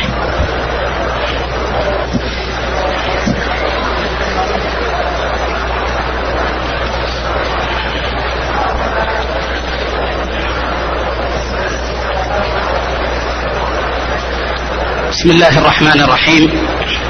بسم الله الرحمن الرحيم.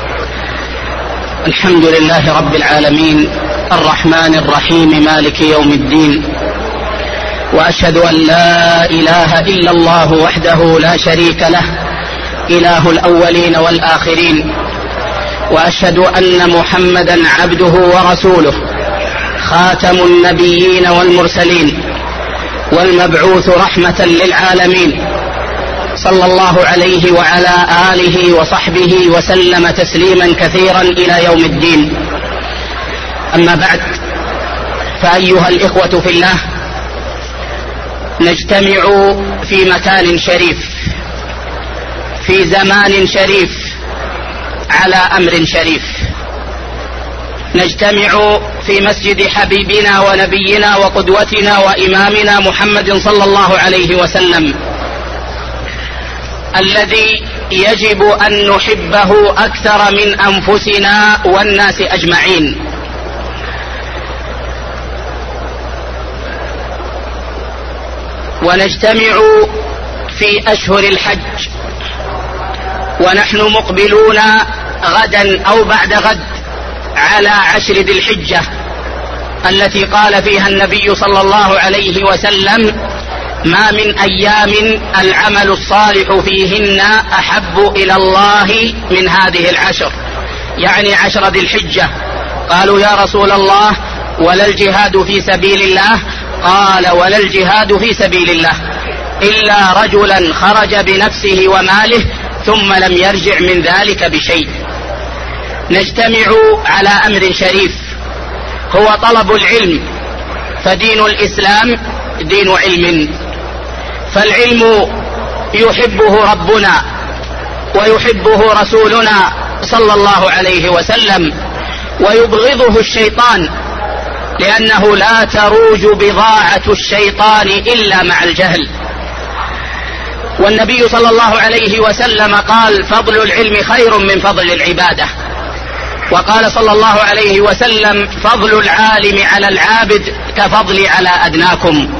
الحمد لله رب العالمين الرحمن الرحيم مالك يوم الدين، وأشهد أن لا إله إلا الله وحده لا شريك له إله الأولين والآخرين، وأشهد أن محمدا عبده ورسوله خاتم النبيين والمرسلين والمبعوث رحمة للعالمين، صلى الله عليه وعلى آله وصحبه وسلم تسليما كثيرا إلى يوم الدين. أما بعد، فأيها الإخوة في الله، نجتمع في مكان شريف في زمان شريف على أمر شريف. نجتمع في مسجد حبيبنا ونبينا وقدوتنا وإمامنا محمد صلى الله عليه وسلم، الذي يجب أن نحبه أكثر من أنفسنا والناس أجمعين. ونجتمع في أشهر الحج، ونحن مقبلون غدا أو بعد غد على 10 ذي الحجة، التي قال فيها النبي صلى الله عليه وسلم: ما من أيام العمل الصالح فيهن أحب إلى الله من هذه العشر، يعني 10 ذي الحجة. قالوا: يا رسول الله، ولا الجهاد في سبيل الله؟ قال: ولا الجهاد في سبيل الله إلا رجلا خرج بنفسه وماله ثم لم يرجع من ذلك بشيء. نجتمع على أمر شريف هو طلب العلم، فدين الإسلام دين علم، فالعلم يحبه ربنا ويحبه رسولنا صلى الله عليه وسلم، ويبغضه الشيطان، لأنه لا تروج بضاعة الشيطان إلا مع الجهل. والنبي صلى الله عليه وسلم قال: فضل العلم خير من فضل العبادة. وقال صلى الله عليه وسلم: فضل العالم على العابد كفضلي على أدناكم.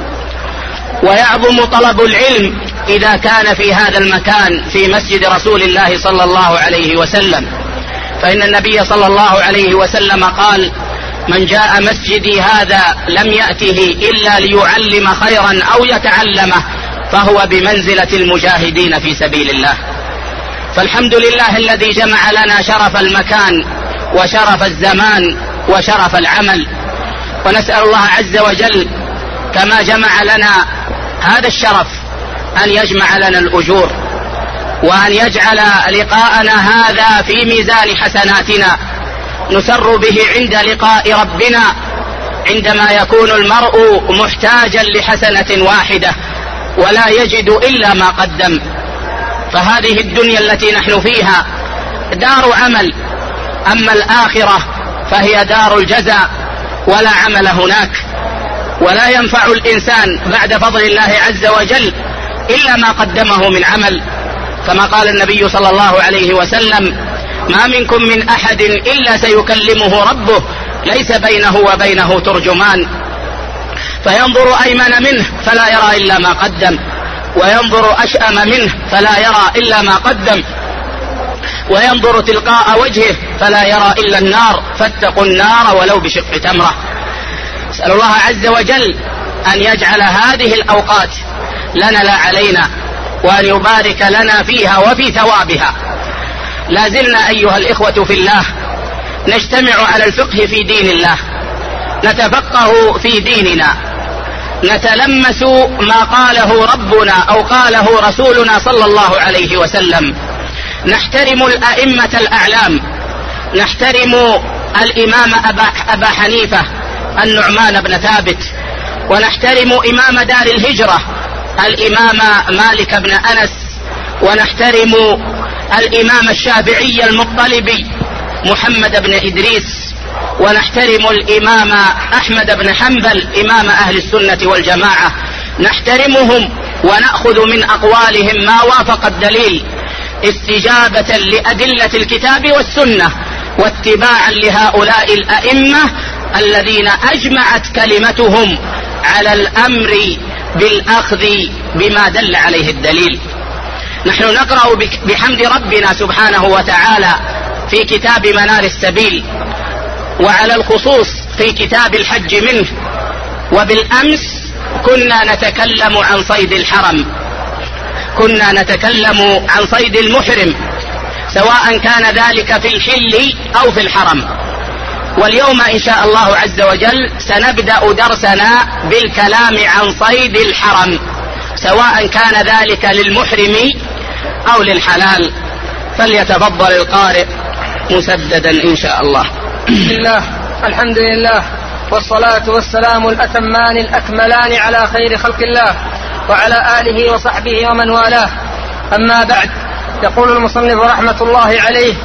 ويعظم طلب العلم إذا كان في هذا المكان في مسجد رسول الله صلى الله عليه وسلم، فإن النبي صلى الله عليه وسلم قال: من جاء مسجدي هذا لم يأته إلا ليعلم خيرا أو يتعلمه فهو بمنزلة المجاهدين في سبيل الله. فالحمد لله الذي جمع لنا شرف المكان وشرف الزمان وشرف العمل، ونسأل الله عز وجل كما جمع لنا هذا الشرف أن يجمع لنا الأجور، وأن يجعل لقاءنا هذا في ميزان حسناتنا، نسر به عند لقاء ربنا، عندما يكون المرء محتاجا لحسنة واحدة ولا يجد إلا ما قدم. فهذه الدنيا التي نحن فيها دار عمل، أما الآخرة فهي دار الجزاء، ولا عمل هناك، ولا ينفع الإنسان بعد فضل الله عز وجل إلا ما قدمه من عمل، كما قال النبي صلى الله عليه وسلم: ما منكم من أحد إلا سيكلمه ربه ليس بينه وبينه ترجمان، فينظر أيمن منه فلا يرى إلا ما قدم، وينظر أشأم منه فلا يرى إلا ما قدم، وينظر تلقاء وجهه فلا يرى إلا النار، فاتقوا النار ولو بشق تمرة. أسأل الله عز وجل أن يجعل هذه الأوقات لنا لا علينا، وأن يبارك لنا فيها وفي ثوابها. لازلنا أيها الإخوة في الله نجتمع على الفقه في دين الله، نتفقه في ديننا، نتلمس ما قاله ربنا أو قاله رسولنا صلى الله عليه وسلم، نحترم الأئمة الأعلام، نحترم الإمام أبا حنيفة النعمان بن ثابت، ونحترم إمام دار الهجرة الإمام مالك بن أنس، ونحترم الإمام الشافعي المطلبي محمد بن إدريس، ونحترم الإمام أحمد بن حنبل إمام أهل السنة والجماعة، نحترمهم ونأخذ من أقوالهم ما وافق الدليل، استجابة لأدلة الكتاب والسنة واتباعا لهؤلاء الأئمة الذين أجمعت كلمتهم على الأمر بالأخذ بما دل عليه الدليل. نحن نقرأ بحمد ربنا سبحانه وتعالى في كتاب منار السبيل، وعلى الخصوص في كتاب الحج منه. وبالأمس كنا نتكلم عن صيد الحرم، كنا نتكلم عن صيد المحرم، سواء كان ذلك في الحل أو في الحرم. واليوم إن شاء الله عز وجل سنبدأ درسنا بالكلام عن صيد الحرم، سواء كان ذلك للمحرم أو للحلال. فليتفضل القارئ مسددا إن شاء الله. بسم الله، الحمد لله، والصلاة والسلام الأتمان الأكملان على خير خلق الله وعلى آله وصحبه ومن والاه. أما بعد، يقول المصنف رحمة الله عليه: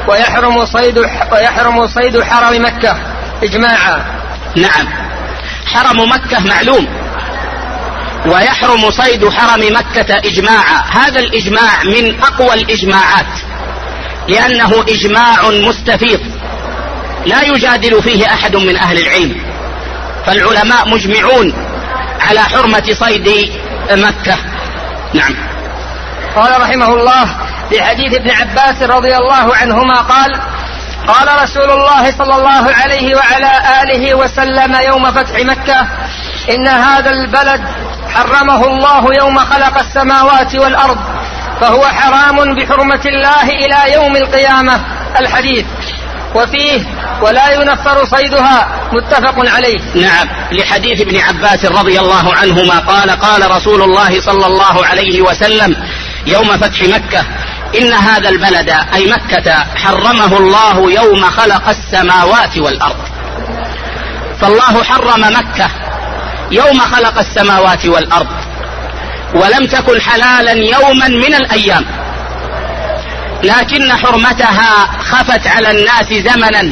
ويحرم صيد حرم مكة إجماعا. نعم، حرم مكة معلوم، ويحرم صيد حرم مكة إجماعا. هذا الإجماع من أقوى الإجماعات، لأنه إجماع مستفيض لا يجادل فيه أحد من أهل العلم، فالعلماء مجمعون على حرمة صيد مكة. نعم. قال رحمه الله: في حديث ابن عباس رضي الله عنهما قال رسول الله صلى الله عليه وعلى آله وسلم يوم فتح مكة: إن هذا البلد حرمه الله يوم خلق السماوات والأرض، فهو حرام بحرمة الله إلى يوم القيامة. الحديث. وفيه: ولا ينفر صيدها. متفق عليه. نعم، لحديث ابن عباس رضي الله عنهما قال رسول الله صلى الله عليه وسلم يوم فتح مكة: إن هذا البلد أي مكة حرمه الله يوم خلق السماوات والأرض. فالله حرم مكة يوم خلق السماوات والأرض، ولم تكن حلالا يوما من الأيام، لكن حرمتها خفت على الناس زمنا،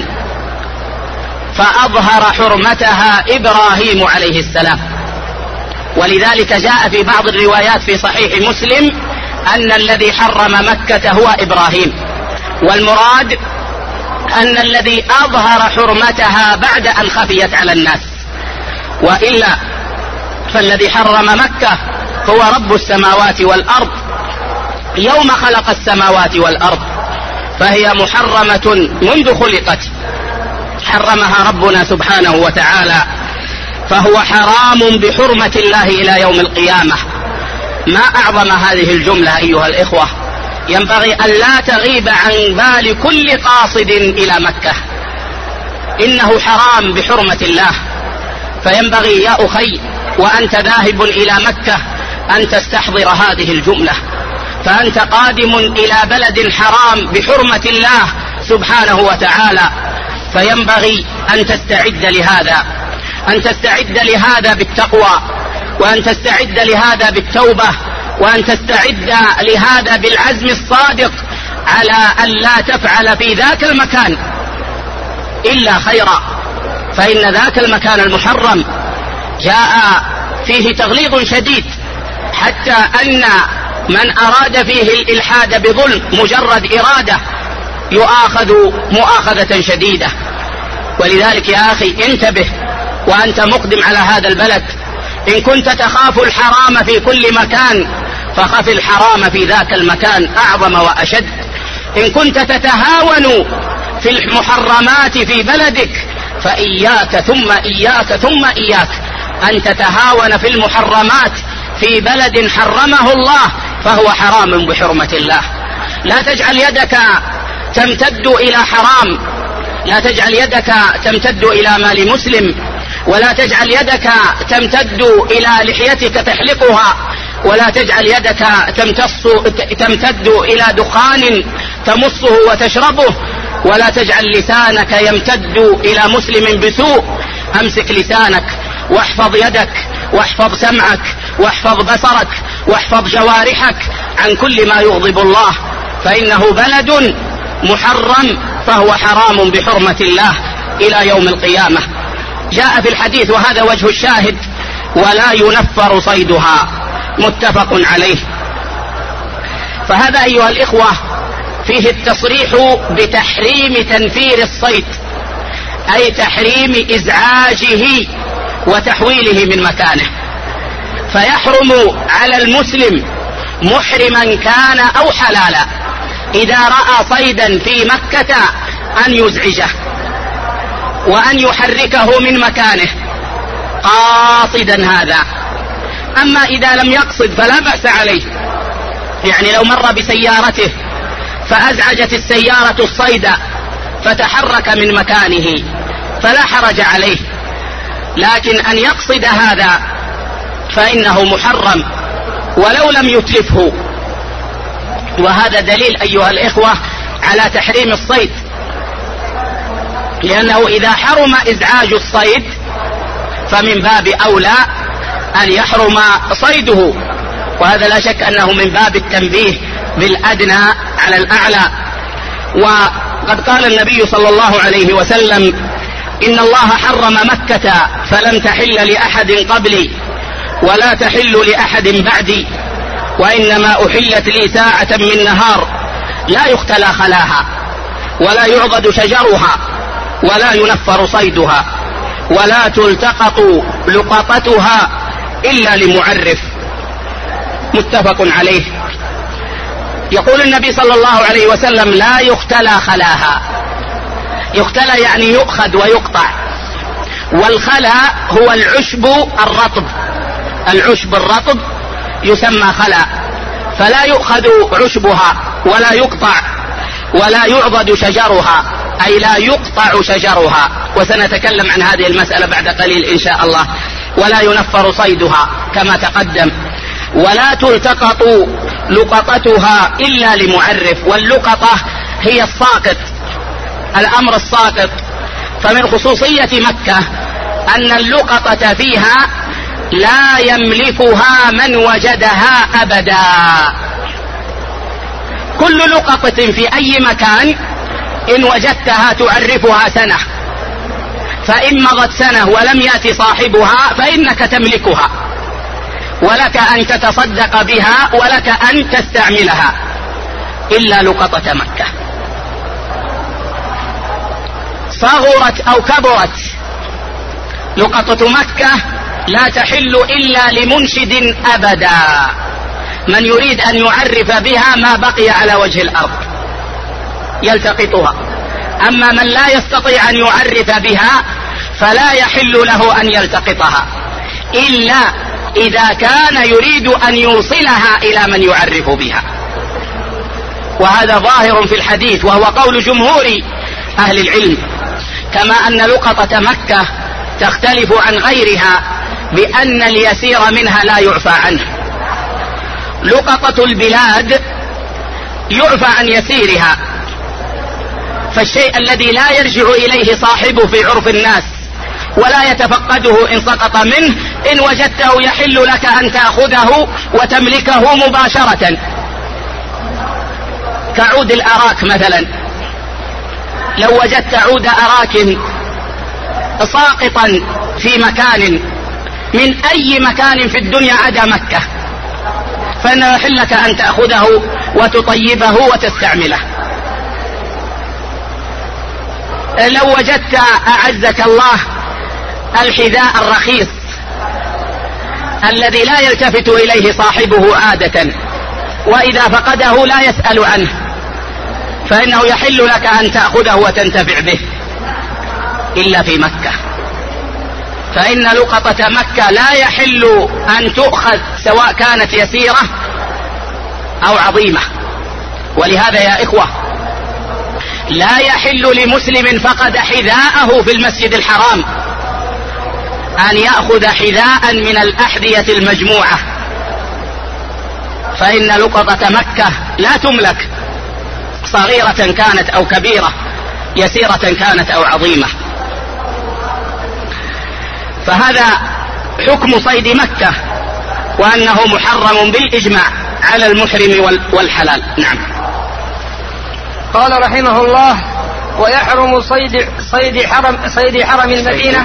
فأظهر حرمتها إبراهيم عليه السلام. ولذلك جاء في بعض الروايات في صحيح مسلم أن الذي حرم مكة هو إبراهيم، والمراد أن الذي أظهر حرمتها بعد أن خفيت على الناس، وإلا فالذي حرم مكة هو رب السماوات والأرض يوم خلق السماوات والأرض، فهي محرمة منذ خلقت، حرمها ربنا سبحانه وتعالى، فهو حرام بحرمة الله إلى يوم القيامة. ما أعظم هذه الجملة أيها الإخوة، ينبغي أن لا تغيب عن بال كل قاصد إلى مكة، إنه حرام بحرمة الله. فينبغي يا أخي وأنت ذاهب إلى مكة أن تستحضر هذه الجملة، فأنت قادم إلى بلد حرام بحرمة الله سبحانه وتعالى، فينبغي أن تستعد لهذا، أن تستعد لهذا بالتقوى، وأن تستعد لهذا بالتوبة، وأن تستعد لهذا بالعزم الصادق على أن لا تفعل في ذاك المكان إلا خيرا، فإن ذاك المكان المحرم جاء فيه تغليظ شديد، حتى أن من أراد فيه الإلحاد بظلم مجرد إرادة يؤاخذ مؤاخذة شديدة. ولذلك يا أخي انتبه وأنت مقدم على هذا البلد، إن كنت تخاف الحرام في كل مكان فخف الحرام في ذاك المكان أعظم وأشد. إن كنت تتهاون في المحرمات في بلدك فإياك ثم إياك ثم إياك أن تتهاون في المحرمات في بلد حرمه الله، فهو حرام بحرمة الله. لا تجعل يدك تمتد إلى حرام، لا تجعل يدك تمتد إلى مال مسلم، ولا تجعل يدك تمتد إلى لحيتك تحلقها، ولا تجعل يدك تمتد إلى دخان تمصه وتشربه، ولا تجعل لسانك يمتد إلى مسلم بسوء. أمسك لسانك واحفظ يدك واحفظ سمعك واحفظ بصرك واحفظ جوارحك عن كل ما يغضب الله، فإنه بلد محرم فهو حرام بحرمة الله إلى يوم القيامة. جاء في الحديث وهذا وجه الشاهد: ولا ينفر صيدها. متفق عليه. فهذا أيها الإخوة فيه التصريح بتحريم تنفير الصيد، أي تحريم إزعاجه وتحويله من مكانه. فيحرم على المسلم محرما كان أو حلالا إذا رأى صيدا في مكة أن يزعجه وأن يحركه من مكانه قاصدا هذا. أما إذا لم يقصد فلا بأس عليه، يعني لو مر بسيارته فأزعجت السيارة الصيد فتحرك من مكانه فلا حرج عليه، لكن أن يقصد هذا فإنه محرم ولو لم يتلفه. وهذا دليل أيها الإخوة على تحريم الصيد، لأنه إذا حرم إزعاج الصيد فمن باب أولى أن يحرم صيده، وهذا لا شك أنه من باب التنبيه بالأدنى على الأعلى. وقد قال النبي صلى الله عليه وسلم: إن الله حرم مكة فلم تحل لأحد قبلي ولا تحل لأحد بعدي، وإنما أحلت لي ساعة من نهار لا يختلى خلاها ولا يعضد شجرها ولا ينفر صيدها ولا تلتقط لقطتها إلا لمعرف. متفق عليه. يقول النبي صلى الله عليه وسلم: لا يختلى خلاها. يختلى يعني يؤخذ ويقطع، والخلا هو العشب الرطب، العشب الرطب يسمى خلا، فلا يؤخذ عشبها ولا يقطع ولا يعضد شجرها، أي لا يقطع شجرها، وسنتكلم عن هذه المسألة بعد قليل إن شاء الله. ولا ينفر صيدها كما تقدم، ولا تلتقط لقطتها إلا لمعرف. واللقطة هي الساقط، الأمر الساقط. فمن خصوصية مكة أن اللقطة فيها لا يملكها من وجدها أبدا. كل لقطة في أي مكان إن وجدتها تعرفها سنة، فإن مضت سنة ولم يأتي صاحبها فإنك تملكها، ولك أن تتصدق بها ولك أن تستعملها، إلا لقطة مكة. صغرت أو كبرت لقطة مكة لا تحل إلا لمنشد أبدا، من يريد أن يعرف بها ما بقي على وجه الأرض يلتقطها. أما من لا يستطيع أن يعرف بها فلا يحل له أن يلتقطها إلا إذا كان يريد أن يوصلها إلى من يعرف بها. وهذا ظاهر في الحديث وهو قول جمهور أهل العلم. كما أن لقطة مكة تختلف عن غيرها بأن اليسير منها لا يعفى عنه. لقطة البلاد يعفى عن يسيرها، فالشيء الذي لا يرجع إليه صاحبه في عرف الناس ولا يتفقده إن سقط منه، إن وجدته يحل لك أن تأخذه وتملكه مباشرة، كعود الأراك مثلا. لو وجدت عود أراك ساقطا في مكان من أي مكان في الدنيا عدا مكة فإنه يحل لك أن تأخذه وتطيبه وتستعمله. لو وجدت أعزك الله الحذاء الرخيص الذي لا يلتفت إليه صاحبه عادة، وإذا فقده لا يسأل عنه، فإنه يحل لك أن تأخذه وتنتفع به إلا في مكة. فإن لقطة مكة لا يحل أن تؤخذ سواء كانت يسيرة أو عظيمة. ولهذا يا إخوة لا يحل لمسلم فقد حذاءه في المسجد الحرام أن يأخذ حذاء من الأحذية المجموعة، فإن لقطة مكة لا تملك، صغيرة كانت أو كبيرة، يسيرة كانت أو عظيمة. فهذا حكم صيد مكة، وأنه محرم بالإجماع على المحرم والحلال. نعم. قال رحمه الله: ويحرم صيد حرم المدينة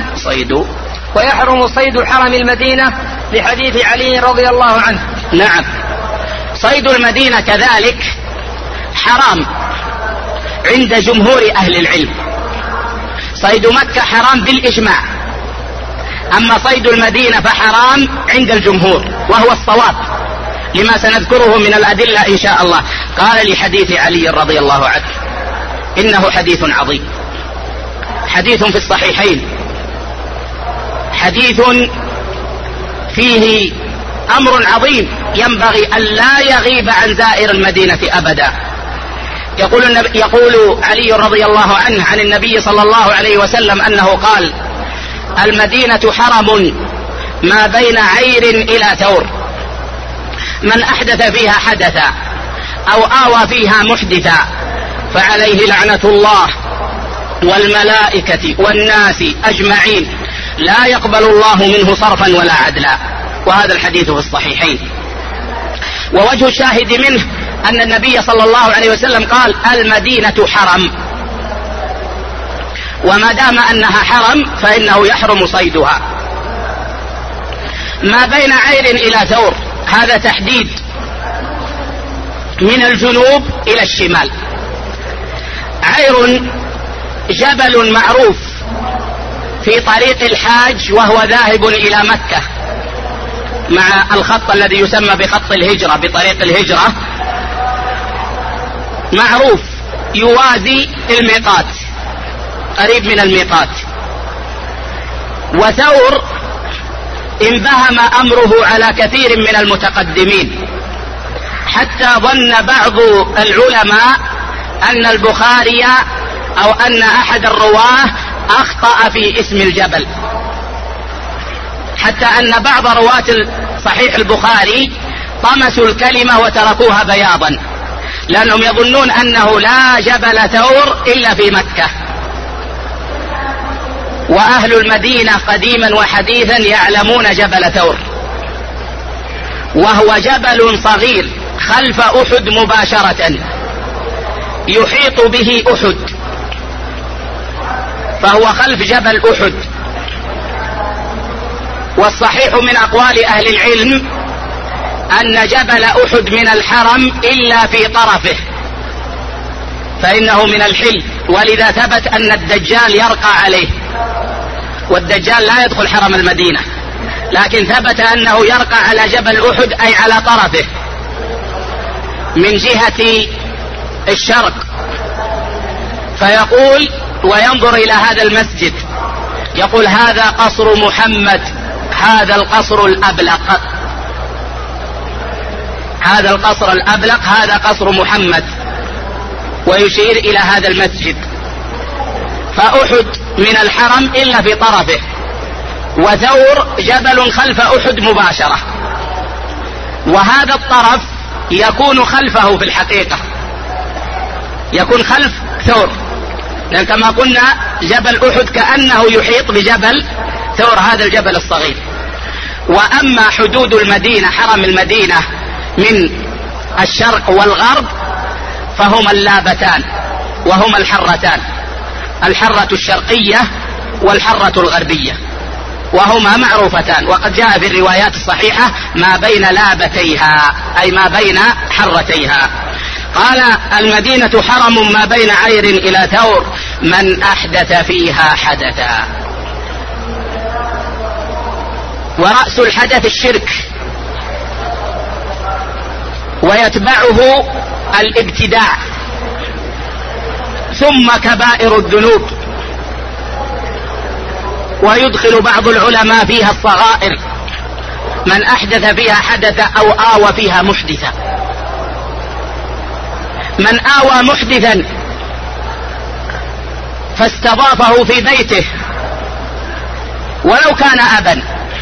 ويحرم صيد حرم المدينة لحديث علي رضي الله عنه. نعم. صيد المدينة كذلك حرام عند جمهور أهل العلم. صيد مكة حرام بالإجماع، أما صيد المدينة فحرام عند الجمهور، وهو الصواب لما سنذكره من الأدلة إن شاء الله. قال لحديث علي رضي الله عنه، إنه حديث عظيم، حديث في الصحيحين، حديث فيه أمر عظيم ينبغي أن لا يغيب عن زائر المدينة أبدا. يقول علي رضي الله عنه عن النبي صلى الله عليه وسلم أنه قال: المدينة حرم ما بين عير إلى ثور، من أحدث فيها حدثا أو آوى فيها محدثا فعليه لعنة الله والملائكة والناس أجمعين، لا يقبل الله منه صرفا ولا عدلا. وهذا الحديث في الصحيحين. ووجه الشاهد منه أن النبي صلى الله عليه وسلم قال: المدينة حرم، وما دام أنها حرم فإنه يحرم صيدها. ما بين عير إلى ثور، هذا تحديد من الجنوب إلى الشمال. عير جبل معروف في طريق الحاج وهو ذاهب إلى مكة مع الخط الذي يسمى بخط الهجرة، بطريق الهجرة، معروف يوازي الميقات، قريب من الميقات. وثور انبهم أمره على كثير من المتقدمين، حتى ظن بعض العلماء أن البخاري أو أن أحد الرواه أخطأ في اسم الجبل، حتى أن بعض رواة صحيح البخاري طمسوا الكلمة وتركوها بياضا، لأنهم يظنون أنه لا جبل ثور إلا في مكة. وأهل المدينة قديما وحديثا يعلمون جبل ثور، وهو جبل صغير خلف أحد مباشرة، يحيط به أحد، فهو خلف جبل أحد. والصحيح من أقوال أهل العلم أن جبل أحد من الحرم إلا في طرفه، فإنه من الحل، ولذا ثبت أن الدجال يرقى عليه، والدجال لا يدخل حرم المدينة، لكن ثبت أنه يرقى على جبل أحد أي على طرفه من جهة الشرق، فيقول وينظر إلى هذا المسجد يقول: هذا قصر محمد، هذا القصر الأبلق، هذا القصر الأبلق، هذا قصر محمد، ويشير إلى هذا المسجد. فأحد من الحرم إلا في طرفه، وثور جبل خلف أحد مباشرة، وهذا الطرف يكون خلفه في الحقيقة، يكون خلف ثور، لأن كما قلنا جبل أحد كأنه يحيط بجبل ثور، هذا الجبل الصغير. وأما حدود المدينة، حرم المدينة من الشرق والغرب، فهما اللابتان وهما الحرتان، الحرة الشرقية والحرة الغربية، وهما معروفتان. وقد جاء في الروايات الصحيحة ما بين لابتيها أي ما بين حرتيها. قال: المدينة حرم ما بين عير إلى ثور، من أحدث فيها حدثا. ورأس الحدث الشرك، ويتبعه الابتداع، ثم كبائر الذنوب، ويدخل بعض العلماء فيها الصغائر، من أحدث فيها حدث أو آوى فيها محدثا. من آوى محدثا فاستضافه في بيته ولو كان أبا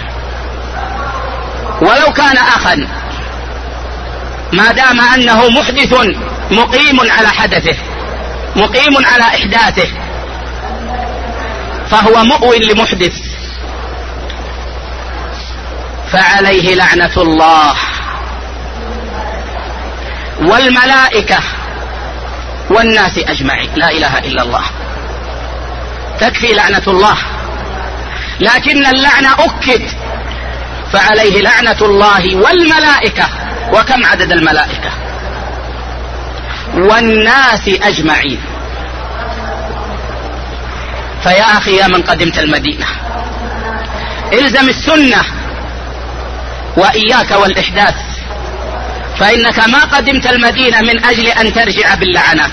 ولو كان أخا، ما دام أنه محدث مقيم على حدثه، مقيم على إحداثه، فهو مؤوٍ لمحدث، فعليه لعنة الله والملائكة والناس أجمعين. لا إله إلا الله، تكفي لعنة الله، لكن اللعنة أكد، فعليه لعنة الله والملائكة وكم عدد الملائكة والناس أجمعين. فيا أخي يا من قدمت المدينة الزم السنة وإياك والإحداث، فإنك ما قدمت المدينة من أجل أن ترجع باللعنات،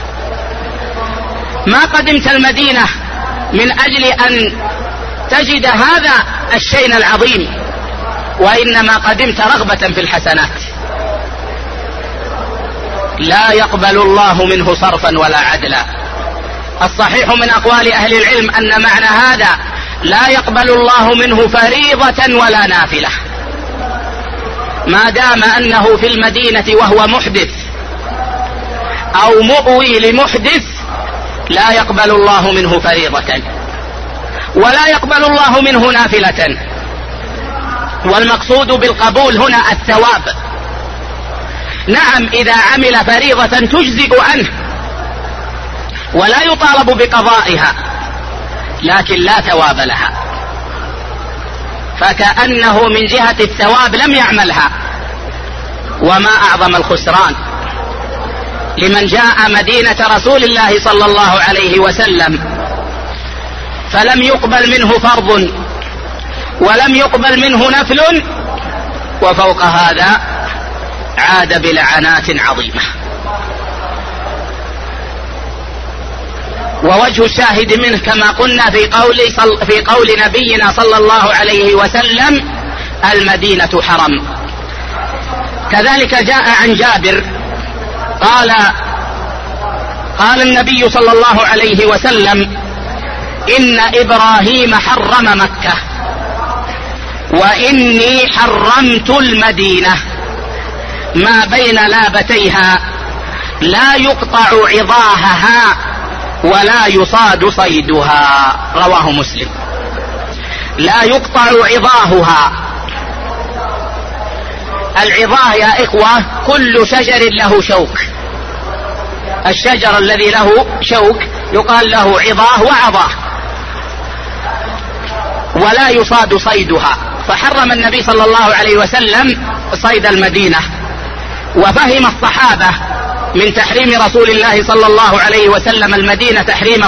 ما قدمت المدينة من أجل أن تجد هذا الشيء العظيم، وإنما قدمت رغبة في الحسنات. لا يقبل الله منه صرفا ولا عدلا. الصحيح من أقوال أهل العلم أن معنى هذا لا يقبل الله منه فريضة ولا نافلة، ما دام أنه في المدينة وهو محدث أو مؤوي لمحدث لا يقبل الله منه فريضة ولا يقبل الله منه نافلة. والمقصود بالقبول هنا الثواب. نعم إذا عمل فريضة تجزئ عنه ولا يطالب بقضائها، لكن لا ثواب لها، فكأنه من جهة الثواب لم يعملها. وما أعظم الخسران لمن جاء مدينة رسول الله صلى الله عليه وسلم فلم يقبل منه فرض ولم يقبل منه نفل، وفوق هذا عاد بلعنات عظيمة. ووجه الشاهد منه كما قلنا في قول نبينا صلى الله عليه وسلم المدينة حرم. كذلك جاء عن جابر قال النبي صلى الله عليه وسلم إن إبراهيم حرم مكة وإني حرمت المدينة ما بين لابتيها لا يقطع عظاها ولا يصاد صيدها. رواه مسلم. لا يقطع عظاها. العظاه يا إخوة كل شجر له شوك، الشجر الذي له شوك يقال له عظاه وعظاه. ولا يصاد صيدها، فحرم النبي صلى الله عليه وسلم صيد المدينة. وفهم الصحابة من تحريم رسول الله صلى الله عليه وسلم المدينة تحريم